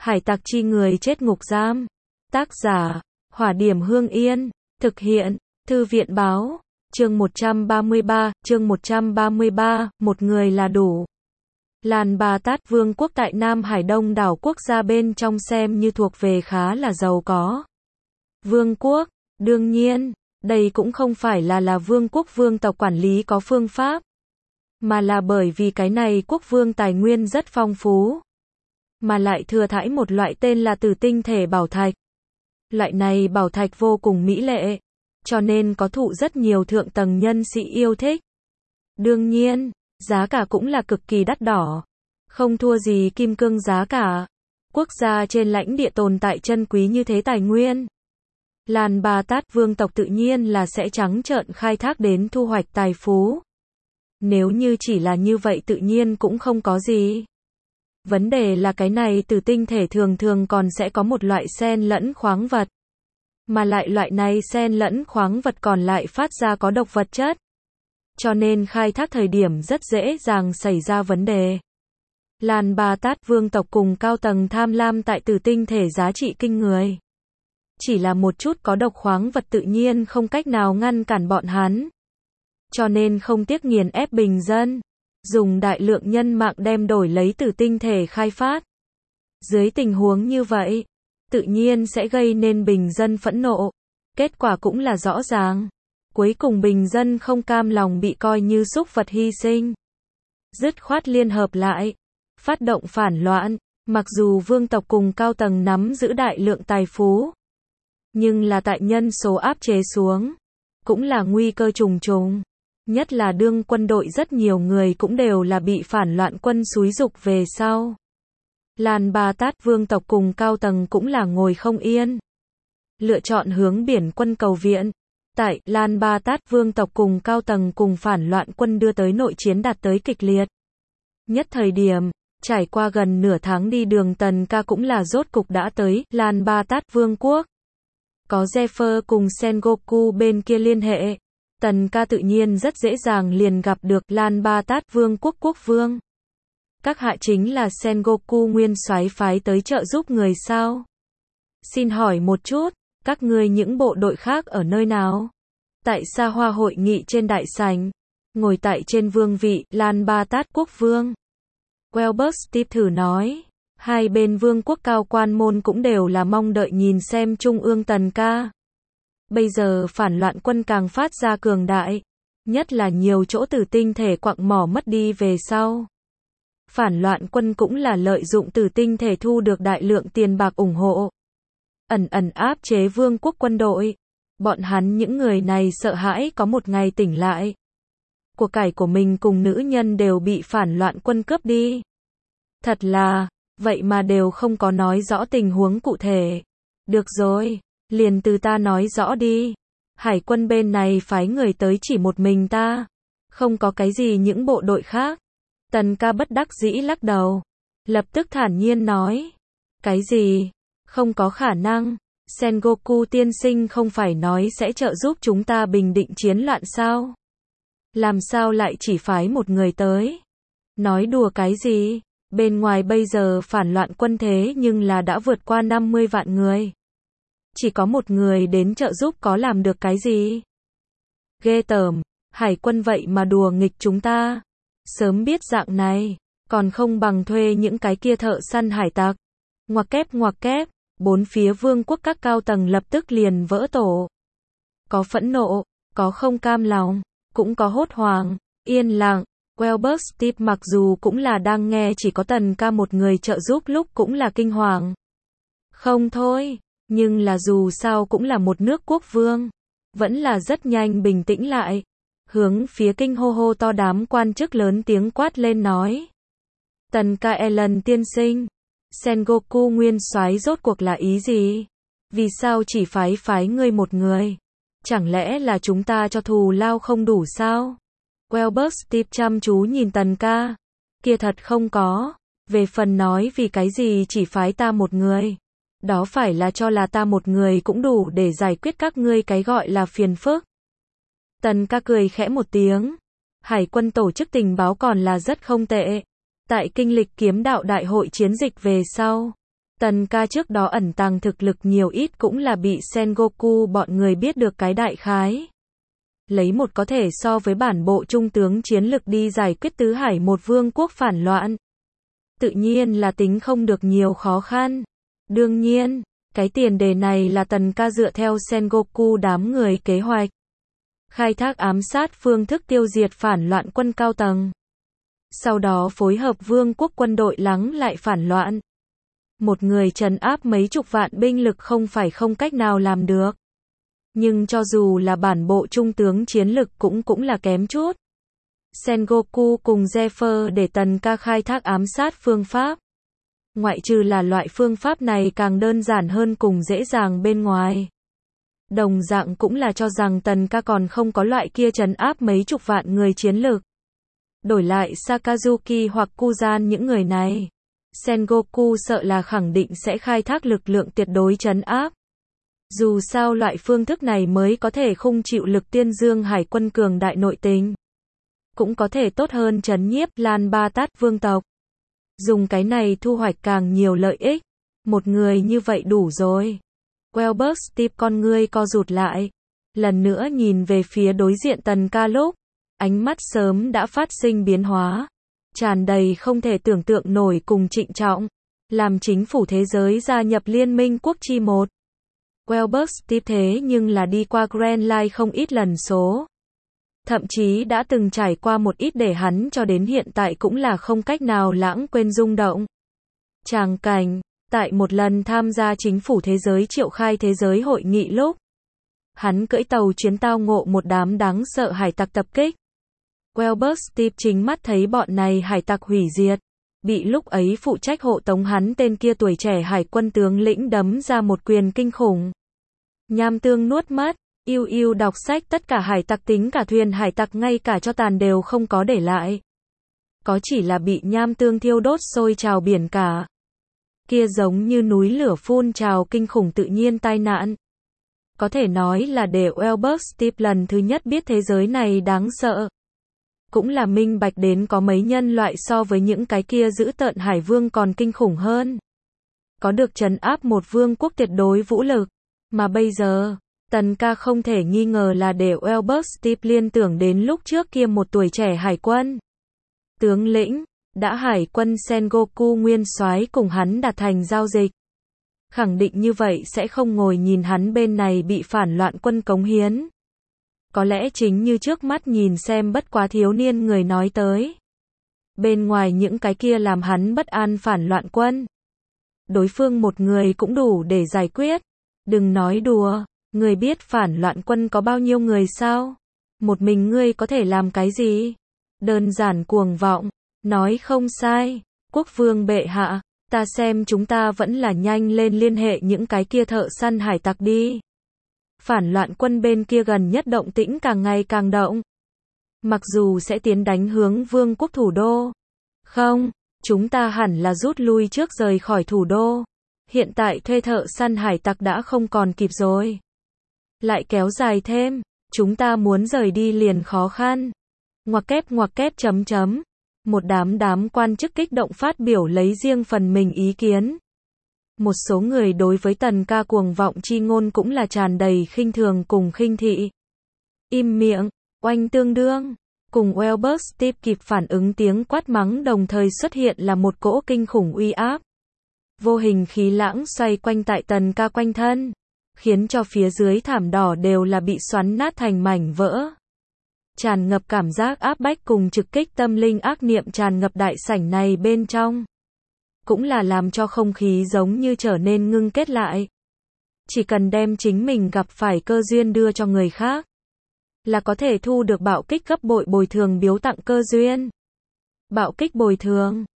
Hải tặc chi người chết ngục giam. Tác giả, Hỏa Điểm Hương Yên. Thực hiện, Thư viện báo. Chương 133, một người là đủ. Lan Ba Tát Vương quốc tại Nam Hải Đông đảo quốc gia bên trong xem như thuộc về khá là giàu có. Vương quốc, đương nhiên, đây cũng không phải là vương quốc vương tộc quản lý có phương pháp, mà là bởi vì cái này quốc vương tài nguyên rất phong phú, mà lại thừa thãi một loại tên là Tử Tinh Thể bảo thạch. Loại này bảo thạch vô cùng mỹ lệ, cho nên có thụ rất nhiều thượng tầng nhân sĩ yêu thích. Đương nhiên, giá cả cũng là cực kỳ đắt đỏ, không thua gì kim cương giá cả. Quốc gia trên lãnh địa tồn tại chân quý như thế tài nguyên, Lan Ba Tát vương tộc tự nhiên là sẽ trắng trợn khai thác đến thu hoạch tài phú. Nếu như chỉ là như vậy tự nhiên cũng không có gì. Vấn đề là cái này Tử Tinh Thể thường thường còn sẽ có một loại xen lẫn khoáng vật. Mà lại loại này xen lẫn khoáng vật còn lại phát ra có độc vật chất. Cho nên khai thác thời điểm rất dễ dàng xảy ra vấn đề. Lan Ba Tát vương tộc cùng cao tầng tham lam tại Tử Tinh Thể giá trị kinh người. Chỉ là một chút có độc khoáng vật tự nhiên không cách nào ngăn cản bọn hắn. Cho nên không tiếc nghiền ép bình dân, dùng đại lượng nhân mạng đem đổi lấy Tử Tinh Thể khai phát. Dưới tình huống như vậy, tự nhiên sẽ gây nên bình dân phẫn nộ. Kết quả cũng là rõ ràng. Cuối cùng bình dân không cam lòng bị coi như súc vật hy sinh. Dứt khoát liên hợp lại, phát động phản loạn. Mặc dù vương tộc cùng cao tầng nắm giữ đại lượng tài phú, nhưng là tại nhân số áp chế xuống, cũng là nguy cơ trùng trùng. Nhất là đương quân đội rất nhiều người cũng đều là bị phản loạn quân xúi giục về sau. Lan Ba Tát vương tộc cùng cao tầng cũng là ngồi không yên, lựa chọn hướng biển quân cầu viện. Tại Lan Ba Tát vương tộc cùng cao tầng cùng phản loạn quân đưa tới nội chiến đạt tới kịch liệt nhất thời điểm, trải qua gần nửa tháng đi đường Tần Ca cũng là rốt cục đã tới Lan Ba Tát vương quốc. Có Zephyr cùng Sengoku bên kia liên hệ, Tần Ca tự nhiên rất dễ dàng liền gặp được Lan Ba Tát vương quốc quốc vương. Các hạ chính là Sengoku nguyên soái phái tới trợ giúp người sao? Xin hỏi một chút, các ngươi những bộ đội khác ở nơi nào? Tại Sa Hoa hội nghị trên đại sảnh, ngồi tại trên vương vị, Lan Ba Tát quốc vương. Welbert Steve thử nói, hai bên vương quốc cao quan môn cũng đều là mong đợi nhìn xem Trung ương Tần Ca. Bây giờ phản loạn quân càng phát ra cường đại, nhất là nhiều chỗ Tử Tinh Thể quặng mỏ mất đi về sau. Phản loạn quân cũng là lợi dụng Tử Tinh Thể thu được đại lượng tiền bạc ủng hộ, ẩn áp chế vương quốc quân đội. Bọn hắn những người này sợ hãi có một ngày tỉnh lại, của cải của mình cùng nữ nhân đều bị phản loạn quân cướp đi. Thật là, vậy mà đều không có nói rõ tình huống cụ thể. Được rồi, liền từ ta nói rõ đi. Hải quân bên này phái người tới chỉ một mình ta, không có cái gì những bộ đội khác. Tần Ca bất đắc dĩ lắc đầu, lập tức thản nhiên nói, cái gì? Không có khả năng. Sengoku tiên sinh không phải nói sẽ trợ giúp chúng ta bình định chiến loạn sao? Làm sao lại chỉ phái một người tới? Nói đùa cái gì? Bên ngoài bây giờ phản loạn quân thế nhưng là đã vượt qua 50 vạn người. Chỉ có một người đến trợ giúp có làm được cái gì? Ghê tởm, hải quân vậy mà đùa nghịch chúng ta. Sớm biết dạng này, còn không bằng thuê những cái kia thợ săn hải tặc. Ngoặc kép, bốn phía vương quốc các cao tầng lập tức liền vỡ tổ. Có phẫn nộ, có không cam lòng, cũng có hốt hoảng, yên lặng. Welbert Steve mặc dù cũng là đang nghe chỉ có Tần Ca một người trợ giúp lúc cũng là kinh hoàng. Không thôi, nhưng là dù sao cũng là một nước quốc vương, vẫn là rất nhanh bình tĩnh lại. Hướng phía kinh hô to đám quan chức lớn tiếng quát lên nói. Tần Ca Ellen tiên sinh, Sengoku nguyên soái rốt cuộc là ý gì? Vì sao chỉ phái ngươi một người? Chẳng lẽ là chúng ta cho thù lao không đủ sao? Welbert Steve chăm chú nhìn Tần Ca. Kia thật không có. Về phần nói vì cái gì chỉ phái ta một người. Đó phải là cho là ta một người cũng đủ để giải quyết các ngươi cái gọi là phiền phức. Tần Ca cười khẽ một tiếng. Hải quân tổ chức tình báo còn là rất không tệ. Tại kinh lịch kiếm đạo đại hội chiến dịch về sau, Tần ca trước đó ẩn tàng thực lực nhiều ít cũng là bị Sengoku bọn người biết được cái đại khái. Lấy một có thể so với bản bộ trung tướng chiến lực đi giải quyết tứ hải một vương quốc phản loạn. Tự nhiên là tính không được nhiều khó khăn. Đương nhiên, cái tiền đề này là tần ca dựa theo Sengoku đám người kế hoạch. Khai thác ám sát phương thức tiêu diệt phản loạn quân cao tầng. Sau đó phối hợp vương quốc quân đội lắng lại phản loạn. Một người trấn áp mấy chục vạn binh lực không phải không cách nào làm được. Nhưng cho dù là bản bộ trung tướng chiến lực cũng là kém chút. Sengoku cùng Zephyr để tần ca khai thác ám sát phương pháp. Ngoại trừ là loại phương pháp này càng đơn giản hơn cùng dễ dàng bên ngoài. Đồng dạng cũng là cho rằng tần ca còn không có loại kia trấn áp mấy chục vạn người chiến lực. Đổi lại Sakazuki hoặc Kuzan những người này. Sengoku sợ là khẳng định sẽ khai thác lực lượng tuyệt đối trấn áp. Dù sao loại phương thức này mới có thể khung chịu lực tiên dương hải quân cường đại nội tình. Cũng có thể tốt hơn trấn nhiếp Lan Ba Tát vương tộc. Dùng cái này thu hoạch càng nhiều lợi ích. Một người như vậy đủ rồi. Welbert Steve con ngươi co rụt lại. Lần nữa nhìn về phía đối diện tần ca lúc. Ánh mắt sớm đã phát sinh biến hóa. Tràn đầy không thể tưởng tượng nổi cùng trịnh trọng. Làm chính phủ thế giới gia nhập liên minh quốc chi một. Welbert Steve thế nhưng là đi qua Grand Line không ít lần số. Thậm chí đã từng trải qua một ít để hắn cho đến hiện tại cũng là không cách nào lãng quên rung động. Tràng cảnh, tại một lần tham gia chính phủ thế giới triệu khai thế giới hội nghị lúc. Hắn cưỡi tàu chuyến tao ngộ một đám đáng sợ hải tặc tập kích. Welbert Steve chính mắt thấy bọn này hải tặc hủy diệt. Bị lúc ấy phụ trách hộ tống hắn tên kia tuổi trẻ hải quân tướng lĩnh đấm ra một quyền kinh khủng. Nham tương nuốt mất, yêu đọc sách tất cả hải tặc tính cả thuyền hải tặc ngay cả cho tàn đều không có để lại. Có chỉ là bị nham tương thiêu đốt sôi trào biển cả. Kia giống như núi lửa phun trào kinh khủng tự nhiên tai nạn. Có thể nói là để Welbert Steve lần thứ nhất biết thế giới này đáng sợ. Cũng là minh bạch đến có mấy nhân loại so với những cái kia giữ tợn hải vương còn kinh khủng hơn. Có được trấn áp một vương quốc tuyệt đối vũ lực. Mà bây giờ, tần ca không thể nghi ngờ là để Welbert Steve liên tưởng đến lúc trước kia một tuổi trẻ hải quân. Tướng lĩnh, đã hải quân Sengoku nguyên soái cùng hắn đạt thành giao dịch. Khẳng định như vậy sẽ không ngồi nhìn hắn bên này bị phản loạn quân cống hiến. Có lẽ chính như trước mắt nhìn xem bất quá thiếu niên người nói tới. Bên ngoài những cái kia làm hắn bất an phản loạn quân. Đối phương một người cũng đủ để giải quyết. Đừng nói đùa, người biết phản loạn quân có bao nhiêu người sao? Một mình ngươi có thể làm cái gì? Đơn giản cuồng vọng, nói không sai. Quốc vương bệ hạ, ta xem chúng ta vẫn là nhanh lên liên hệ những cái kia thợ săn hải tặc đi. Phản loạn quân bên kia gần nhất động tĩnh càng ngày càng động. Mặc dù sẽ tiến đánh hướng vương quốc thủ đô. Không, chúng ta hẳn là rút lui trước rời khỏi thủ đô. Hiện tại thuê thợ săn hải tặc đã không còn kịp rồi. Lại kéo dài thêm, chúng ta muốn rời đi liền khó khăn. Ngoặc kép chấm. Một đám quan chức kích động phát biểu lấy riêng phần mình ý kiến. Một số người đối với tần ca cuồng vọng chi ngôn cũng là tràn đầy khinh thường cùng khinh thị. Im miệng, oanh tương đương. Cùng Welbert Steve kịp phản ứng tiếng quát mắng đồng thời xuất hiện là một cỗ kinh khủng uy áp. Vô hình khí lãng xoay quanh tại tần ca quanh thân. Khiến cho phía dưới thảm đỏ đều là bị xoắn nát thành mảnh vỡ. Tràn ngập cảm giác áp bách cùng trực kích tâm linh ác niệm tràn ngập đại sảnh này bên trong. Cũng là làm cho không khí giống như trở nên ngưng kết lại. Chỉ cần đem chính mình gặp phải cơ duyên đưa cho người khác. Là có thể thu được bạo kích gấp bội bồi thường biếu tặng cơ duyên. Bạo kích bồi thường.